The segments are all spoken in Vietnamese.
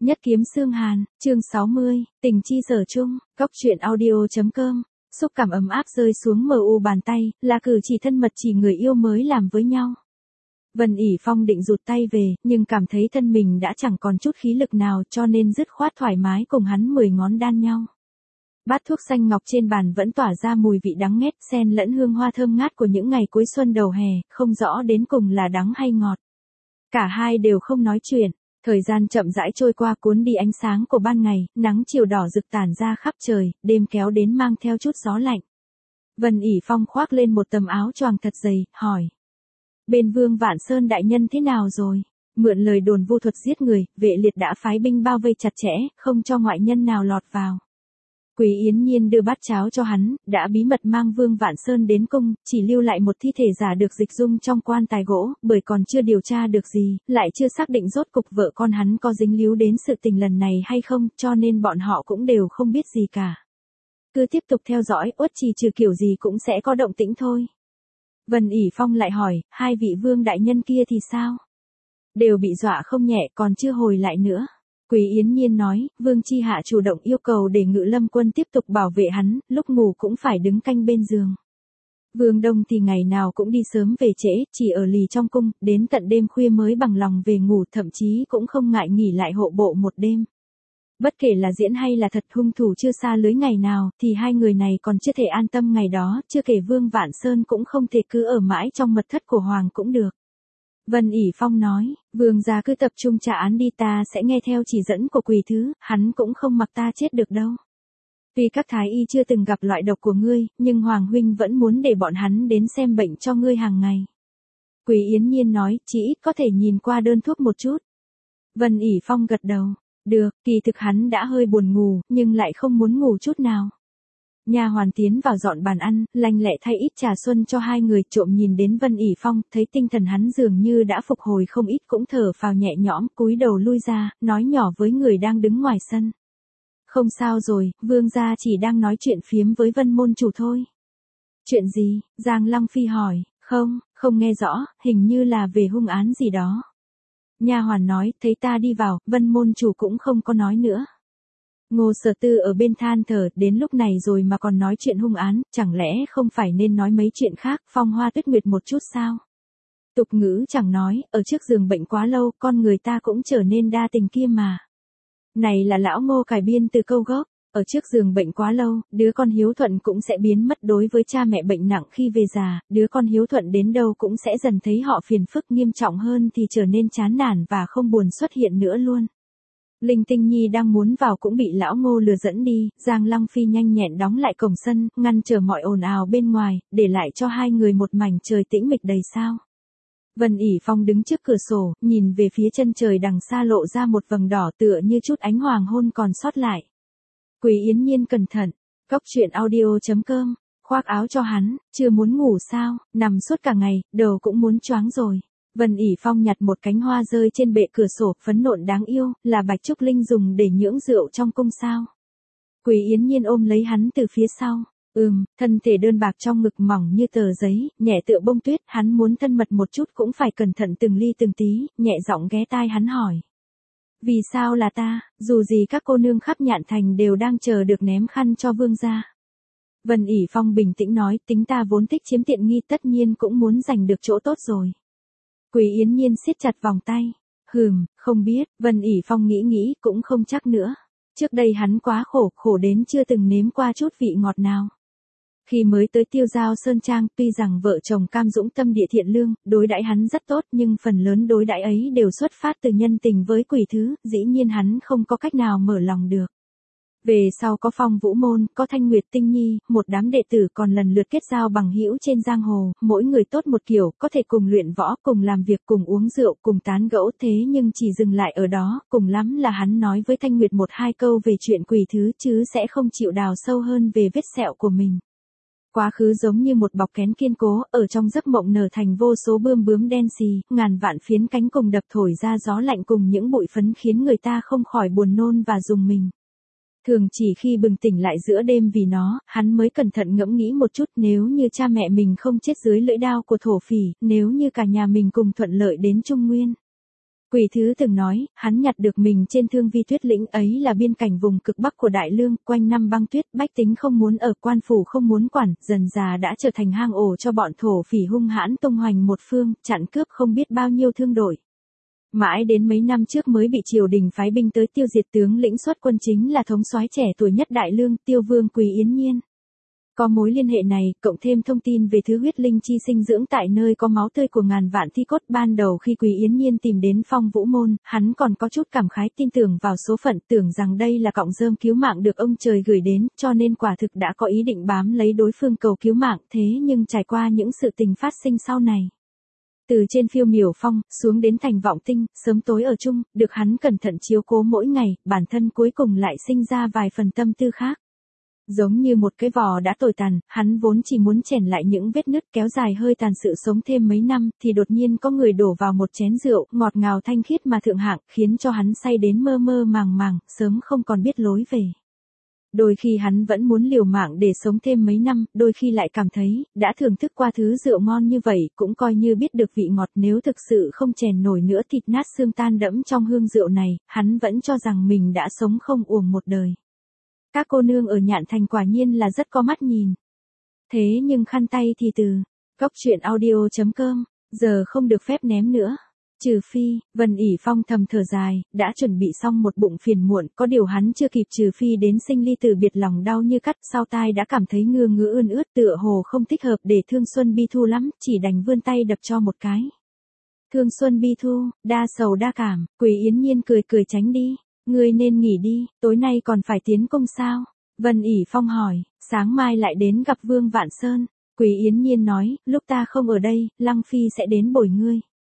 Nhất kiếm xương hàn, chương 60, tình chi sở chung, góc truyện audio.com. Xúc cảm ấm áp rơi xuống mờ u bàn tay, là cử chỉ thân mật chỉ người yêu mới làm với nhau. Vân ỉ Phong định rụt tay về, nhưng cảm thấy thân mình đã chẳng còn chút khí lực nào cho nên dứt khoát thoải mái cùng hắn 10 ngón đan nhau. Bát thuốc xanh ngọc trên bàn vẫn tỏa ra mùi vị đắng ngét xen lẫn hương hoa thơm ngát của những ngày cuối xuân đầu hè, không rõ đến cùng là đắng hay ngọt. Cả hai đều không nói chuyện. Thời gian chậm rãi trôi qua cuốn đi ánh sáng của ban ngày, nắng chiều đỏ rực tản ra khắp trời, đêm kéo đến mang theo chút gió lạnh. Vân ỉ Phong khoác lên một tấm áo choàng thật dày, hỏi. Bên Vương Vạn Sơn đại nhân thế nào rồi? Mượn lời đồn vu thuật giết người, vệ liệt đã phái binh bao vây chặt chẽ, không cho ngoại nhân nào lọt vào. Quý Yến Nhiên đưa bát cháo cho hắn, đã bí mật mang Vương Vạn Sơn đến cung, chỉ lưu lại một thi thể giả được dịch dung trong quan tài gỗ, bởi còn chưa điều tra được gì, lại chưa xác định rốt cục vợ con hắn có dính líu đến sự tình lần này hay không, cho nên bọn họ cũng đều không biết gì cả. Cứ tiếp tục theo dõi, Uất Trì trừ kiểu gì cũng sẽ có động tĩnh thôi. Vân ỉ Phong lại hỏi, hai vị vương đại nhân kia thì sao? Đều bị dọa không nhẹ, còn chưa hồi lại nữa. Quý Yến Nhiên nói, Vương Chi Hạ chủ động yêu cầu để Ngự Lâm quân tiếp tục bảo vệ hắn, lúc ngủ cũng phải đứng canh bên giường. Vương Đông thì ngày nào cũng đi sớm về trễ, chỉ ở lì trong cung, đến tận đêm khuya mới bằng lòng về ngủ, thậm chí cũng không ngại nghỉ lại hộ bộ một đêm. Bất kể là diễn hay là thật, hung thủ chưa xa lưới ngày nào, thì hai người này còn chưa thể an tâm ngày đó, chưa kể Vương Vạn Sơn cũng không thể cứ ở mãi trong mật thất của Hoàng cũng được. Vân ỉ Phong nói, Vương gia cứ tập trung trả án đi, ta sẽ nghe theo chỉ dẫn của Quỳ Thứ, hắn cũng không mặc ta chết được đâu. Tuy các thái y chưa từng gặp loại độc của ngươi, nhưng Hoàng huynh vẫn muốn để bọn hắn đến xem bệnh cho ngươi hàng ngày. Quý Yến Nhiên nói, chỉ ít có thể nhìn qua đơn thuốc một chút. Vân ỉ Phong gật đầu, được, kỳ thực hắn đã hơi buồn ngủ, nhưng lại không muốn ngủ chút nào. Nha hoàn tiến vào dọn bàn ăn, lanh lẹ thay ít trà xuân cho hai người, trộm nhìn đến Vân ỉ Phong, thấy tinh thần hắn dường như đã phục hồi không ít, cũng thở phào nhẹ nhõm, cúi đầu lui ra, nói nhỏ với người đang đứng ngoài sân. Không sao rồi, Vương gia chỉ đang nói chuyện phiếm với Vân môn chủ thôi. Chuyện gì? Giang Lăng Phi hỏi. Không nghe rõ, hình như là về hung án gì đó. Nha hoàn nói, thấy ta đi vào, Vân môn chủ cũng không có nói nữa. Ngô Sở Tư ở bên than thở, đến lúc này rồi mà còn nói chuyện hung án, chẳng lẽ không phải nên nói mấy chuyện khác, phong hoa tuyết nguyệt một chút sao? Tục ngữ chẳng nói, ở trước giường bệnh quá lâu, con người ta cũng trở nên đa tình kia mà. Này là lão Ngô cải biên từ câu gốc, ở trước giường bệnh quá lâu, đứa con hiếu thuận cũng sẽ biến mất. Đối với cha mẹ bệnh nặng khi về già, đứa con hiếu thuận đến đâu cũng sẽ dần thấy họ phiền phức, nghiêm trọng hơn thì trở nên chán nản và không buồn xuất hiện nữa luôn. Linh Tinh Nhi đang muốn vào cũng bị lão Ngô lừa dẫn đi, Giang Lăng Phi nhanh nhẹn đóng lại cổng sân, ngăn trở mọi ồn ào bên ngoài, để lại cho hai người một mảnh trời tĩnh mịch đầy sao. Vân ỉ Phong đứng trước cửa sổ, nhìn về phía chân trời đằng xa lộ ra một vầng đỏ tựa như chút ánh hoàng hôn còn sót lại. Quý Yến Nhiên cẩn thận, góc truyện audio.com, khoác áo cho hắn, chưa muốn ngủ sao, nằm suốt cả ngày, đầu cũng muốn choáng rồi. Vân ỉ Phong nhặt một cánh hoa rơi trên bệ cửa sổ, phấn nộn đáng yêu, là Bạch Trúc Linh dùng để nhưỡng rượu trong cung sao. Quý Yến Nhiên ôm lấy hắn từ phía sau. Thân thể đơn bạc trong ngực mỏng như tờ giấy, nhẹ tựa bông tuyết, hắn muốn thân mật một chút cũng phải cẩn thận từng ly từng tí, nhẹ giọng ghé tai hắn hỏi. Vì sao là ta, dù gì các cô nương khắp Nhạn Thành đều đang chờ được ném khăn cho vương gia. Vân ỉ Phong bình tĩnh nói, tính ta vốn thích chiếm tiện nghi, tất nhiên cũng muốn giành được chỗ tốt rồi. Quý Yến Nhiên siết chặt vòng tay. Không biết, Vân ỉ Phong nghĩ cũng không chắc nữa. Trước đây hắn quá khổ đến chưa từng nếm qua chút vị ngọt nào. Khi mới tới Tiêu Giao Sơn Trang, tuy rằng vợ chồng Cam Dũng tâm địa thiện lương, đối đãi hắn rất tốt, nhưng phần lớn đối đãi ấy đều xuất phát từ nhân tình với Quỳ Thứ, dĩ nhiên hắn không có cách nào mở lòng được. Về sau có Phong Vũ Môn, có Thanh Nguyệt Tinh Nhi, một đám đệ tử còn lần lượt kết giao bằng hữu trên giang hồ, mỗi người tốt một kiểu, có thể cùng luyện võ, cùng làm việc, cùng uống rượu, cùng tán gẫu, thế nhưng chỉ dừng lại ở đó, cùng lắm là hắn nói với Thanh Nguyệt một hai câu về chuyện Quỳ Thứ, chứ sẽ không chịu đào sâu hơn về vết sẹo của mình. Quá khứ giống như một bọc kén kiên cố, ở trong giấc mộng nở thành vô số bươm bướm đen xì, ngàn vạn phiến cánh cùng đập thổi ra gió lạnh cùng những bụi phấn khiến người ta không khỏi buồn nôn và rùng mình. Thường chỉ khi bừng tỉnh lại giữa đêm vì nó, hắn mới cẩn thận ngẫm nghĩ một chút, nếu như cha mẹ mình không chết dưới lưỡi đao của thổ phỉ, nếu như cả nhà mình cùng thuận lợi đến Trung Nguyên. Quỷ Thứ từng nói, hắn nhặt được mình trên Thương Vi Tuyết Lĩnh, ấy là biên cảnh vùng cực bắc của Đại Lương, quanh năm băng tuyết, bách tính không muốn ở, quan phủ không muốn quản, dần dà đã trở thành hang ổ cho bọn thổ phỉ hung hãn tung hoành một phương, chặn cướp không biết bao nhiêu thương đội. Mãi đến mấy năm trước mới bị triều đình phái binh tới tiêu diệt, tướng lĩnh xuất quân chính là thống soái trẻ tuổi nhất Đại Lương, Tiêu Vương Quý Yến Nhiên. Có mối liên hệ này, cộng thêm thông tin về thứ huyết linh chi sinh dưỡng tại nơi có máu tươi của ngàn vạn thi cốt, ban đầu khi Quý Yến Nhiên tìm đến Phong Vũ Môn, hắn còn có chút cảm khái, tin tưởng vào số phận, tưởng rằng đây là cọng rơm cứu mạng được ông trời gửi đến, cho nên quả thực đã có ý định bám lấy đối phương cầu cứu mạng, thế nhưng trải qua những sự tình phát sinh sau này. Từ trên Phiêu Miểu Phong, xuống đến thành Vọng Tinh, sớm tối ở chung, được hắn cẩn thận chiếu cố mỗi ngày, bản thân cuối cùng lại sinh ra vài phần tâm tư khác. Giống như một cái vò đã tồi tàn, hắn vốn chỉ muốn chèn lại những vết nứt, kéo dài hơi tàn sự sống thêm mấy năm, thì đột nhiên có người đổ vào một chén rượu, ngọt ngào thanh khiết mà thượng hạng, khiến cho hắn say đến mơ mơ màng màng, sớm không còn biết lối về. Đôi khi hắn vẫn muốn liều mạng để sống thêm mấy năm, đôi khi lại cảm thấy, đã thưởng thức qua thứ rượu ngon như vậy, cũng coi như biết được vị ngọt, nếu thực sự không chèn nổi nữa thịt nát xương tan đẫm trong hương rượu này, hắn vẫn cho rằng mình đã sống không uổng một đời. Các cô nương ở Nhạn Thành quả nhiên là rất có mắt nhìn. Thế nhưng khăn tay thì từ Cóc Truyện Audio.com, giờ không được phép ném nữa. Trừ phi, Vân ỉ Phong thầm thở dài, đã chuẩn bị xong một bụng phiền muộn, có điều hắn chưa kịp trừ phi đến sinh ly từ biệt, lòng đau như cắt, sau tai đã cảm thấy ngứa ngứa ươn ướt, tựa hồ không thích hợp để Thương Xuân Bi Thu lắm, chỉ đành vươn tay đập cho một cái. Thương Xuân Bi Thu, đa sầu đa cảm, Quý Yến Nhiên cười cười tránh đi. Ngươi nên nghỉ đi, tối nay còn phải tiến công sao? Vân ỉ Phong hỏi, sáng mai lại đến gặp Vương Vạn Sơn. Quý Yến Nhiên nói, lúc ta không ở đây, Lăng Phi sẽ đến bồi ngươi.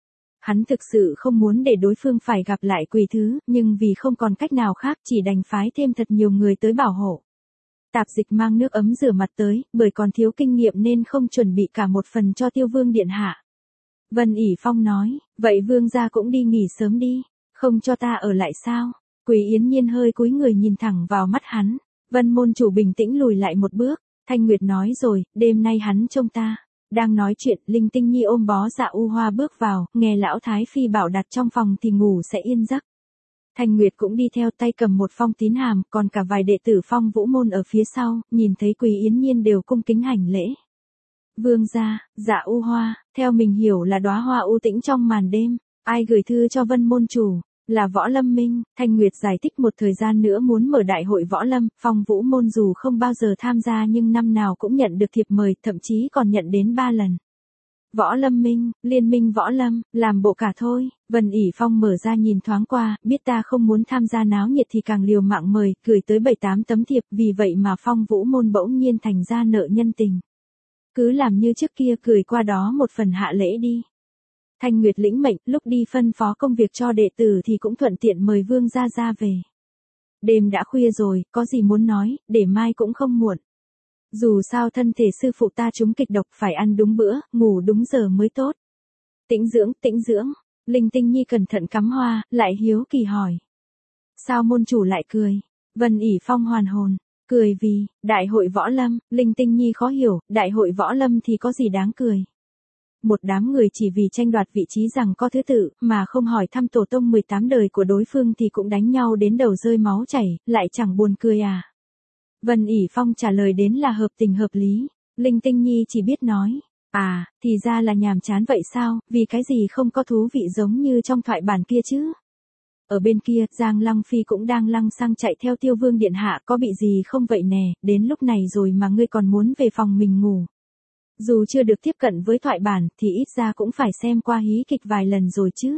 Hắn thực sự không muốn để đối phương phải gặp lại Quỷ Thứ, nhưng vì không còn cách nào khác chỉ đành phái thêm thật nhiều người tới bảo hộ. Tạp Dịch mang nước ấm rửa mặt tới, bởi còn thiếu kinh nghiệm nên không chuẩn bị cả một phần cho Tiêu Vương điện hạ. Vân ỉ Phong nói, vậy Vương gia cũng đi nghỉ sớm đi, không cho ta ở lại sao? Quý Yến Nhiên hơi cúi người nhìn thẳng vào mắt hắn, Vân môn chủ bình tĩnh lùi lại một bước, Thanh Nguyệt nói rồi, đêm nay hắn trông ta. Đang nói chuyện, Linh Tinh Nhi ôm bó Dạ U Hoa bước vào, nghe lão Thái Phi bảo đặt trong phòng thì ngủ sẽ yên giấc. Thanh Nguyệt cũng đi theo, tay cầm một phong tín hàm, còn cả vài đệ tử Phong Vũ Môn ở phía sau, nhìn thấy Quý Yến Nhiên đều cung kính hành lễ. Vương gia, Dạ U Hoa, theo mình hiểu là đóa hoa u tĩnh trong màn đêm, ai gửi thư cho Vân môn chủ? Là Võ Lâm Minh. Thanh Nguyệt giải thích một thời gian nữa muốn mở đại hội Võ Lâm, Phong Vũ Môn dù không bao giờ tham gia nhưng năm nào cũng nhận được thiệp mời, thậm chí còn nhận đến 3 lần. Võ Lâm Minh, Liên minh Võ Lâm, làm bộ cả thôi. Vân ỉ Phong mở ra nhìn thoáng qua, biết ta không muốn tham gia náo nhiệt thì càng liều mạng mời, gửi tới 7-8 tấm thiệp, vì vậy mà Phong Vũ Môn bỗng nhiên thành ra nợ nhân tình. Cứ làm như trước kia, gửi qua đó một phần hạ lễ đi. Thanh Nguyệt lĩnh mệnh, lúc đi phân phó công việc cho đệ tử thì cũng thuận tiện mời Vương gia ra về. Đêm đã khuya rồi, có gì muốn nói, để mai cũng không muộn. Dù sao thân thể sư phụ ta trúng kịch độc, phải ăn đúng bữa, ngủ đúng giờ mới tốt. Tĩnh dưỡng, Linh Tinh Nhi cẩn thận cắm hoa, lại hiếu kỳ hỏi. Sao môn chủ lại cười? Vân ỉ Phong hoàn hồn, cười vì, đại hội Võ Lâm. Linh Tinh Nhi khó hiểu, đại hội Võ Lâm thì có gì đáng cười? Một đám người chỉ vì tranh đoạt vị trí rằng có thứ tự, mà không hỏi thăm tổ tông 18 đời của đối phương thì cũng đánh nhau đến đầu rơi máu chảy, lại chẳng buồn cười à? Vân ỉ Phong trả lời đến là hợp tình hợp lý. Linh Tinh Nhi chỉ biết nói, à, thì ra là nhàm chán vậy sao, vì cái gì không có thú vị giống như trong thoại bản kia chứ? Ở bên kia, Giang Lăng Phi cũng đang lăng xăng chạy theo Tiêu Vương điện hạ, có bị gì không vậy nè, đến lúc này rồi mà ngươi còn muốn về phòng mình ngủ. Dù chưa được tiếp cận với thoại bản thì ít ra cũng phải xem qua hí kịch vài lần rồi chứ.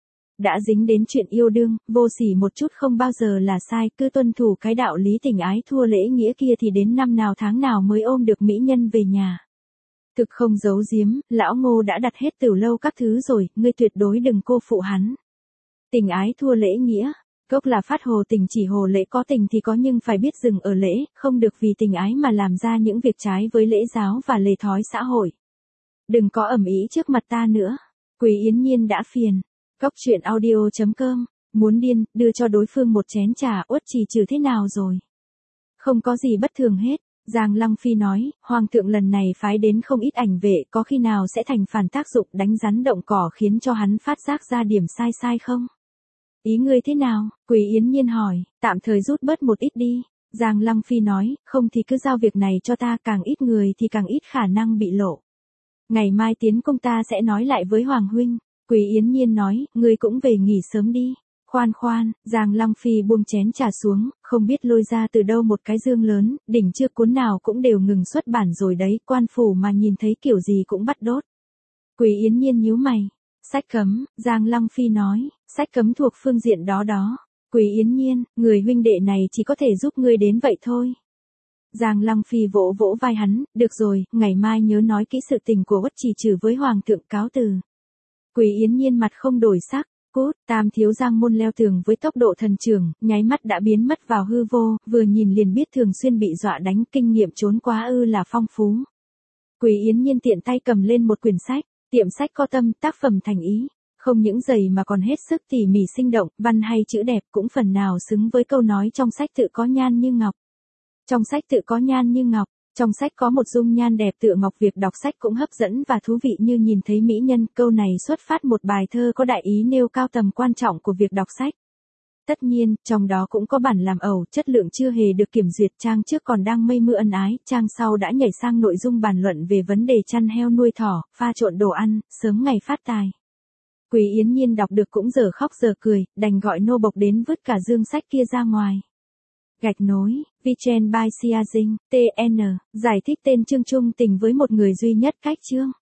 Đã dính đến chuyện yêu đương, vô sỉ một chút không bao giờ là sai, cứ tuân thủ cái đạo lý tình ái thua lễ nghĩa kia thì đến năm nào tháng nào mới ôm được mỹ nhân về nhà. Thực không giấu giếm, lão Ngô đã đặt hết Tửu Lâu các thứ rồi, ngươi tuyệt đối đừng cô phụ hắn. Tình ái thua lễ nghĩa, gốc là phát hồ tình, chỉ hồ lễ, có tình thì có nhưng phải biết dừng ở lễ, không được vì tình ái mà làm ra những việc trái với lễ giáo và lề thói xã hội. Đừng có ầm ĩ trước mặt ta nữa. Quý Yến Nhiên đã phiền. Cóc Truyện Audio.com, muốn điên, đưa cho đối phương một chén trà, uất trì trừ thế nào rồi? Không có gì bất thường hết. Giang Lăng Phi nói, Hoàng thượng lần này phái đến không ít ảnh vệ, có khi nào sẽ thành phản tác dụng đánh rắn động cỏ khiến cho hắn phát giác ra điểm sai sai không? Ý ngươi thế nào? Quý Yến Nhiên hỏi, tạm thời rút bớt một ít đi. Giang Lăng Phi nói, không thì cứ giao việc này cho ta, càng ít người thì càng ít khả năng bị lộ. Ngày mai tiến công ta sẽ nói lại với Hoàng huynh. Quý Yến Nhiên nói, ngươi cũng về nghỉ sớm đi. Khoan khoan, Giang Lăng Phi buông chén trà xuống, không biết lôi ra từ đâu một cái dương lớn, đỉnh chưa cuốn nào cũng đều ngừng xuất bản rồi đấy, quan phủ mà nhìn thấy kiểu gì cũng bắt đốt. Quý Yến Nhiên nhíu mày. Sách cấm, Giang Lăng Phi nói, sách cấm thuộc phương diện đó đó. Quý Yến Nhiên, người huynh đệ này chỉ có thể giúp ngươi đến vậy thôi. Giang Lăng Phi vỗ vỗ vai hắn, được rồi, ngày mai nhớ nói kỹ sự tình của Uất Trì Trừ với Hoàng thượng, cáo từ. Quý Yến Nhiên mặt không đổi sắc. Cút, Tam thiếu Giang môn leo tường với tốc độ thần trưởng, nháy mắt đã biến mất vào hư vô, vừa nhìn liền biết thường xuyên bị dọa đánh, kinh nghiệm trốn quá ư là phong phú. Quý Yến Nhiên tiện tay cầm lên một quyển sách, tiệm sách có tâm, tác phẩm thành ý, không những dày mà còn hết sức tỉ mỉ sinh động, văn hay chữ đẹp, cũng phần nào xứng với câu nói trong sách tự có nhan như ngọc. Trong sách tự có nhan như ngọc. Trong sách có một dung nhan đẹp tựa ngọc, việc đọc sách cũng hấp dẫn và thú vị như nhìn thấy mỹ nhân. Câu này xuất phát một bài thơ có đại ý nêu cao tầm quan trọng của việc đọc sách. Tất nhiên, trong đó cũng có bản làm ẩu, chất lượng chưa hề được kiểm duyệt. Trang trước còn đang mây mưa ân ái, trang sau đã nhảy sang nội dung bàn luận về vấn đề chăn heo nuôi thỏ, pha trộn đồ ăn, sớm ngày phát tài. Quý Yến Nhiên đọc được cũng giờ khóc giờ cười, đành gọi nô bộc đến vứt cả dương sách kia ra ngoài. Gạch nối, Vichen by Sia Dinh, TN, giải thích tên chương trung tình với một người duy nhất cách chương.